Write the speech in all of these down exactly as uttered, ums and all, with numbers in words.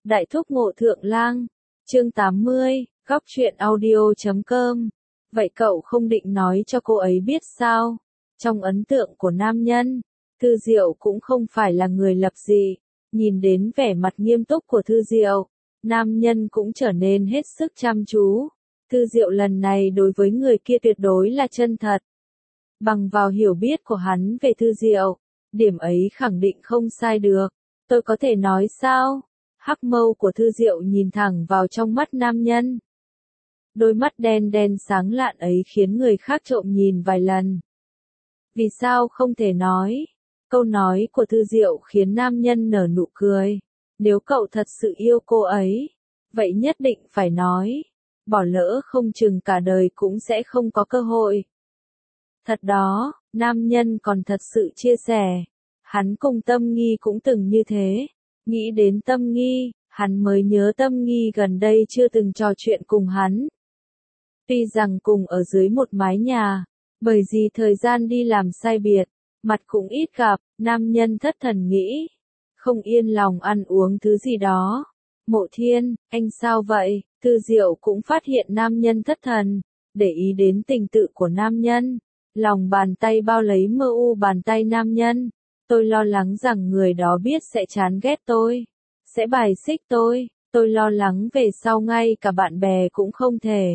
Đại thúc ngộ thượng lang, chương tám mươi, góc truyện audio chấm com. Vậy cậu không định nói cho cô ấy biết sao? Trong ấn tượng của nam nhân, Thư Diệu cũng không phải là người lập dị. Nhìn đến vẻ mặt nghiêm túc của Thư Diệu, nam nhân cũng trở nên hết sức chăm chú. Thư Diệu lần này đối với người kia tuyệt đối là chân thật. Bằng vào hiểu biết của hắn về Thư Diệu, điểm ấy khẳng định không sai được. Tôi có thể nói sao? Hắc mâu của Thư Diệu nhìn thẳng vào trong mắt nam nhân. Đôi mắt đen đen sáng lạn ấy khiến người khác trộm nhìn vài lần. Vì sao không thể nói? Câu nói của Thư Diệu khiến nam nhân nở nụ cười. Nếu cậu thật sự yêu cô ấy, vậy nhất định phải nói. Bỏ lỡ không chừng cả đời cũng sẽ không có cơ hội. Thật đó, nam nhân còn thật sự chia sẻ. Hắn cùng Tâm Nghi cũng từng như thế. Nghĩ đến Tâm Nghi, hắn mới nhớ Tâm Nghi gần đây chưa từng trò chuyện cùng hắn. Tuy rằng cùng ở dưới một mái nhà, bởi vì thời gian đi làm sai biệt, mặt cũng ít gặp, nam nhân thất thần nghĩ. Không yên lòng ăn uống thứ gì đó. Mộ Thiên, anh sao vậy? Thư Diệu cũng phát hiện nam nhân thất thần, để ý đến tình tự của nam nhân. Lòng bàn tay bao lấy mơ u bàn tay nam nhân. Tôi lo lắng rằng người đó biết sẽ chán ghét tôi, sẽ bài xích tôi, tôi lo lắng về sau ngay cả bạn bè cũng không thể.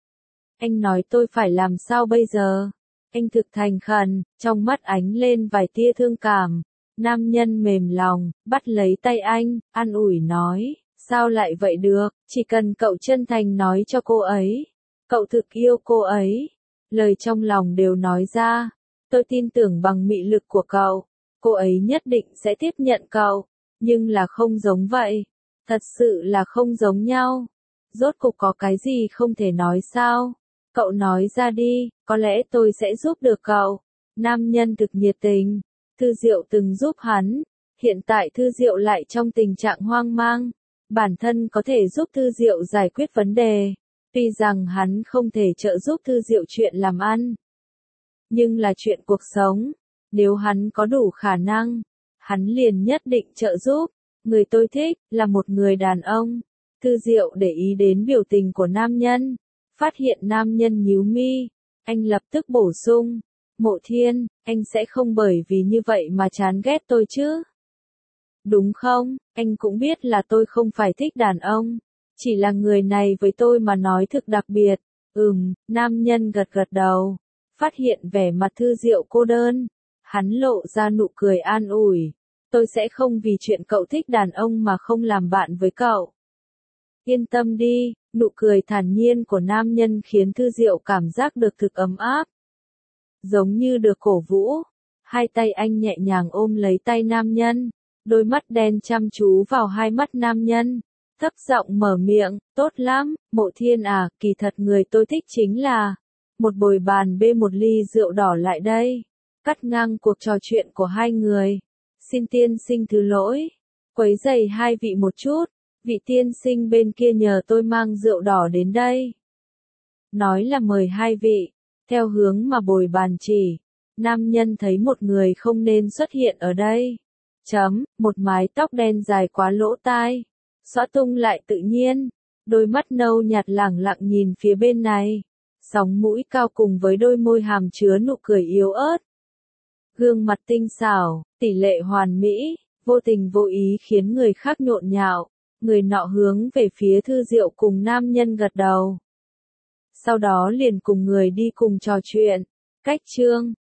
Anh nói tôi phải làm sao bây giờ? Anh thực thành khẩn, trong mắt ánh lên vài tia thương cảm. Nam nhân mềm lòng, bắt lấy tay anh, an ủi nói, sao lại vậy được, chỉ cần cậu chân thành nói cho cô ấy. Cậu thực yêu cô ấy. Lời trong lòng đều nói ra. Tôi tin tưởng bằng mị lực của cậu. Cô ấy nhất định sẽ tiếp nhận cậu, nhưng là không giống vậy, thật sự là không giống nhau. Rốt cục có cái gì không thể nói sao? Cậu nói ra đi, có lẽ tôi sẽ giúp được cậu. Nam nhân thực nhiệt tình, Thư Diệu từng giúp hắn, hiện tại Thư Diệu lại trong tình trạng hoang mang, bản thân có thể giúp Thư Diệu giải quyết vấn đề, tuy rằng hắn không thể trợ giúp Thư Diệu chuyện làm ăn, nhưng là chuyện cuộc sống. Nếu hắn có đủ khả năng, hắn liền nhất định trợ giúp. Người tôi thích là một người đàn ông. Thư Diệu để ý đến biểu tình của nam nhân, phát hiện nam nhân nhíu mi, anh lập tức bổ sung, Mộ Thiên, anh sẽ không bởi vì như vậy mà chán ghét tôi chứ? Đúng không? Anh cũng biết là tôi không phải thích đàn ông, chỉ là người này với tôi mà nói thực đặc biệt. Ừm, nam nhân gật gật đầu, phát hiện vẻ mặt Thư Diệu cô đơn. Hắn lộ ra nụ cười an ủi. Tôi sẽ không vì chuyện cậu thích đàn ông mà không làm bạn với cậu. Yên tâm đi, nụ cười thản nhiên của nam nhân khiến Thư Diệu cảm giác được thực ấm áp. Giống như được cổ vũ. Hai tay anh nhẹ nhàng ôm lấy tay nam nhân. Đôi mắt đen chăm chú vào hai mắt nam nhân. Thấp giọng mở miệng, tốt lắm, Mộ Thiên à, kỳ thật người tôi thích chính là. Một bồi bàn bê một ly rượu đỏ lại đây. Cắt ngang cuộc trò chuyện của hai người. Xin tiên sinh thứ lỗi. Quấy rầy hai vị một chút. Vị tiên sinh bên kia nhờ tôi mang rượu đỏ đến đây. Nói là mời hai vị. Theo hướng mà bồi bàn chỉ. Nam nhân thấy một người không nên xuất hiện ở đây. Chấm, một mái tóc đen dài quá lỗ tai. Xõa tung lại tự nhiên. Đôi mắt nâu nhạt lẳng lặng nhìn phía bên này. Sóng mũi cao cùng với đôi môi hàm chứa nụ cười yếu ớt. Gương mặt tinh xảo, tỷ lệ hoàn mỹ, vô tình vô ý khiến người khác nhộn nhạo. Người nọ hướng về phía Thư Diệu cùng nam nhân gật đầu. Sau đó liền cùng người đi cùng trò chuyện. Cách chương